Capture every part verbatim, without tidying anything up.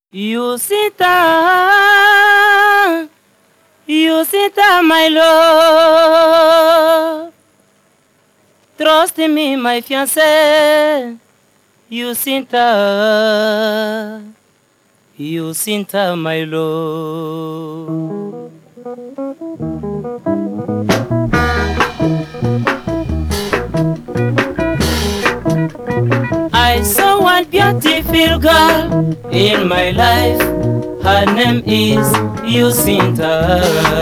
Yusita, Yusita, my love. Trust in me, my fiancé. Yusita, Yusita, my love. I saw one beautiful girl in my life. Her name is Yusita.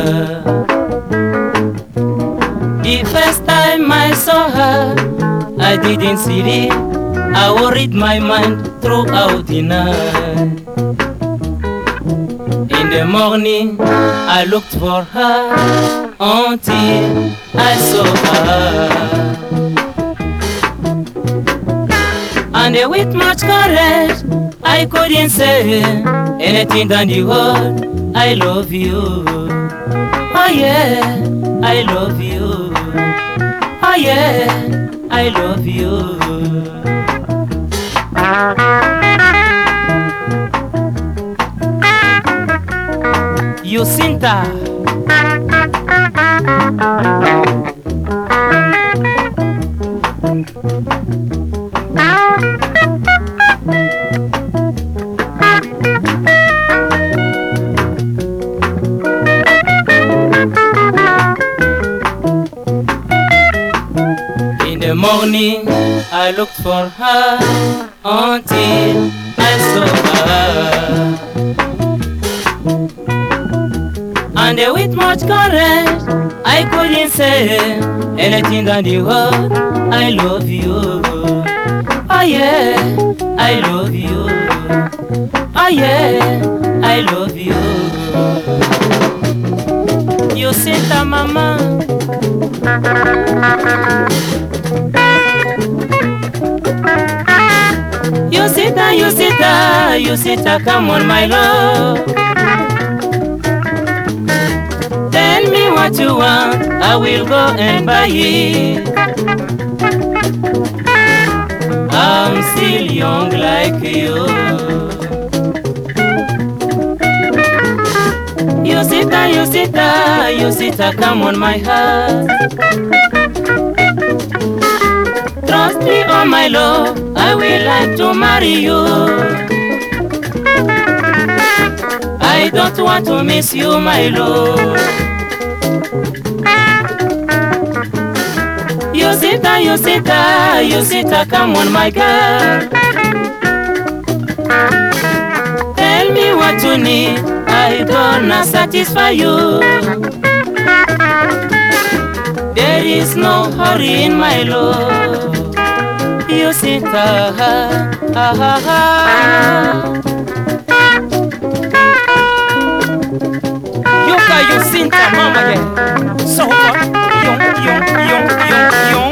The first time I saw her, I didn't see it. I worried my mind throughout the night. In the morning, I looked for her until I saw her. And with much courage, I couldn't say anything than the word, I love you. Oh yeah, I love you. Oh yeah, I love you. Yusita. In the morning, I looked for her until I saw her. And with much courage, I couldn't say anything than the word, I love you. Oh yeah, I love you. Oh yeah, I love you. Yusita, mama. Yusita, Yusita, Yusita, come on, my love. Tell me what you want, I will go and buy it. I'm still young like you. Yusita, Yusita, Yusita, come on, my heart. Trust me, oh my love, I will like to marry you. I don't want to miss you, my love. Yusita, Yusita, Yusita, come on, my girl. Tell me what you need, I gonna satisfy you. There is no hurry in my love. Yusita, ha, ha, ha, ha. Yoka Yusita, mama, yeah. So what? Yong, yong, yong, yong, yong.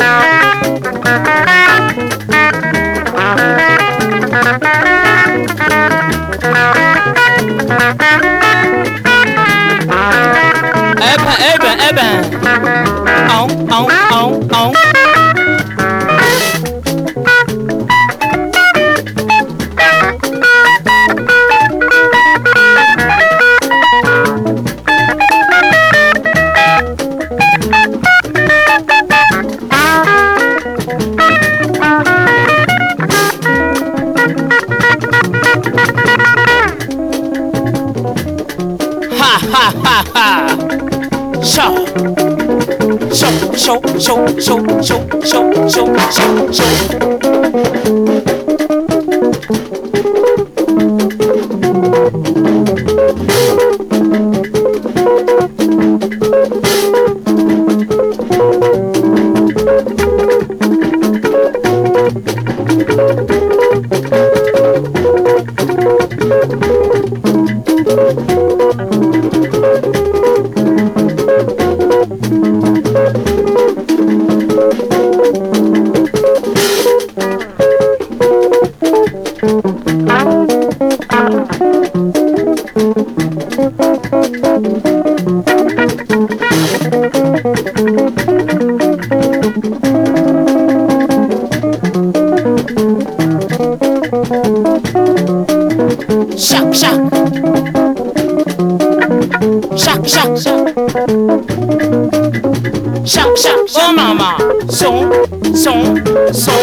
Eba, eba, eba. Ow, ow, ow, ow. Ha ha ha ha! Show! Show! Show! Show! Show! Show! Show! Show! Show! Show! Thank you. Chac, chac. Chac, chac, chac. Chac, chac, oh maman. Son, son, son.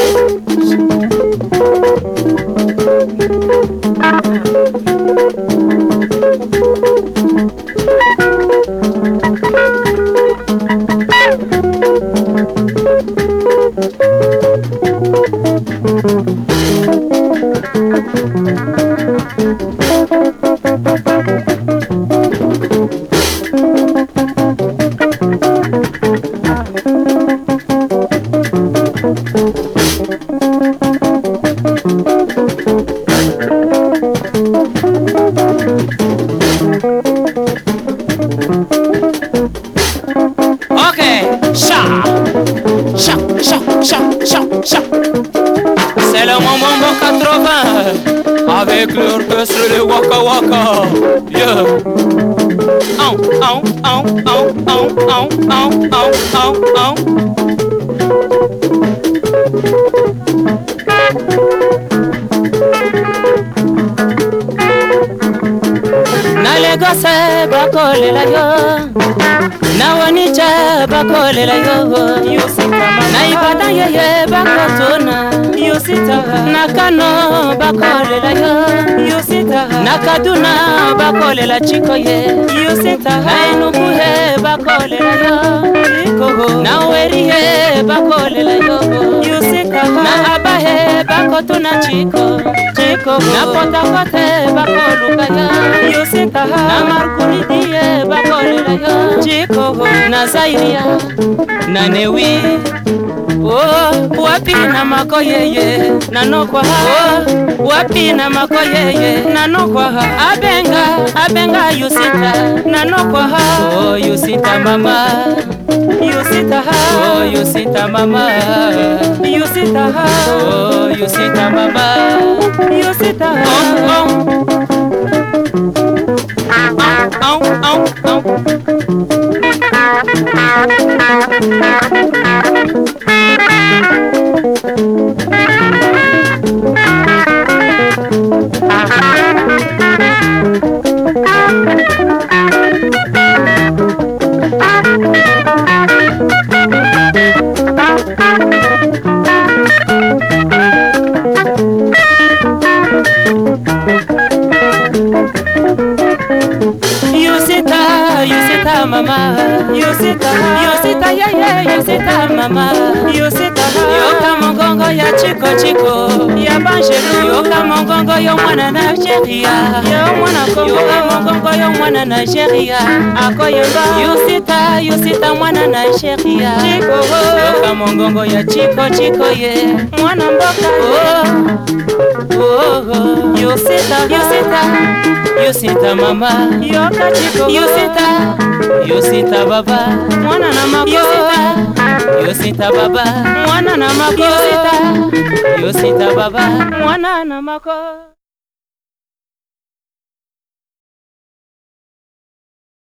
C'est le moment quatre-vingts avec l'orchestre de Waka Waka. Yeah. Ow, ow, ow, ow, ow, ow, ow, ow, ow, ow. Na Lagos bakolela yo, na Onitsha bakolela yo, na Ibadan yeye bakotona, na Kano bakolela yo, na Kaduna bakolela Chikoye, na Enugu he bakolela yo, na Owerri he bakolela yo, na Aba he bakotona Chiko, na Port Harcourt he bakoluka yo, na Makurdi he bakolela yo, Chiko na Zairia na Newi. Oh, wapi na mako yeye na nokwa ha. Oh, wapi na mako yeye na nokwa ha. Abenga, abenga Yusita na nokwa ha. Oh, Yusita mama, Yusita ha. Oh, Yusita mama, Yusita ha. Oh, Yusita mama, Yusita ha. Oh, oh, oh, oh, oh. Yusita mama, Yusita, Yusita yeah yeah, Yusita mama, Yusita. Yoka mongongo ya Chiko Chiko, ya Banjelu. Yoka mongongo yo mwana Nigeria, yo mwana Congo. Yoka mongongo yo mwana Nigeria, akoyemba. Yusita, Yusita mwana Nigeria, Chiko. Yoka mongongo ya Chiko Chiko ye, mwana mboka. Oh, oh, oh. Yusita, Yusita, Yusita mama, yoka Chiko. Yusita, Yusita baba, mwana na mako. Yusita, Yusita baba, mwana na mako. Yusita, Yusita baba, mwana na mako.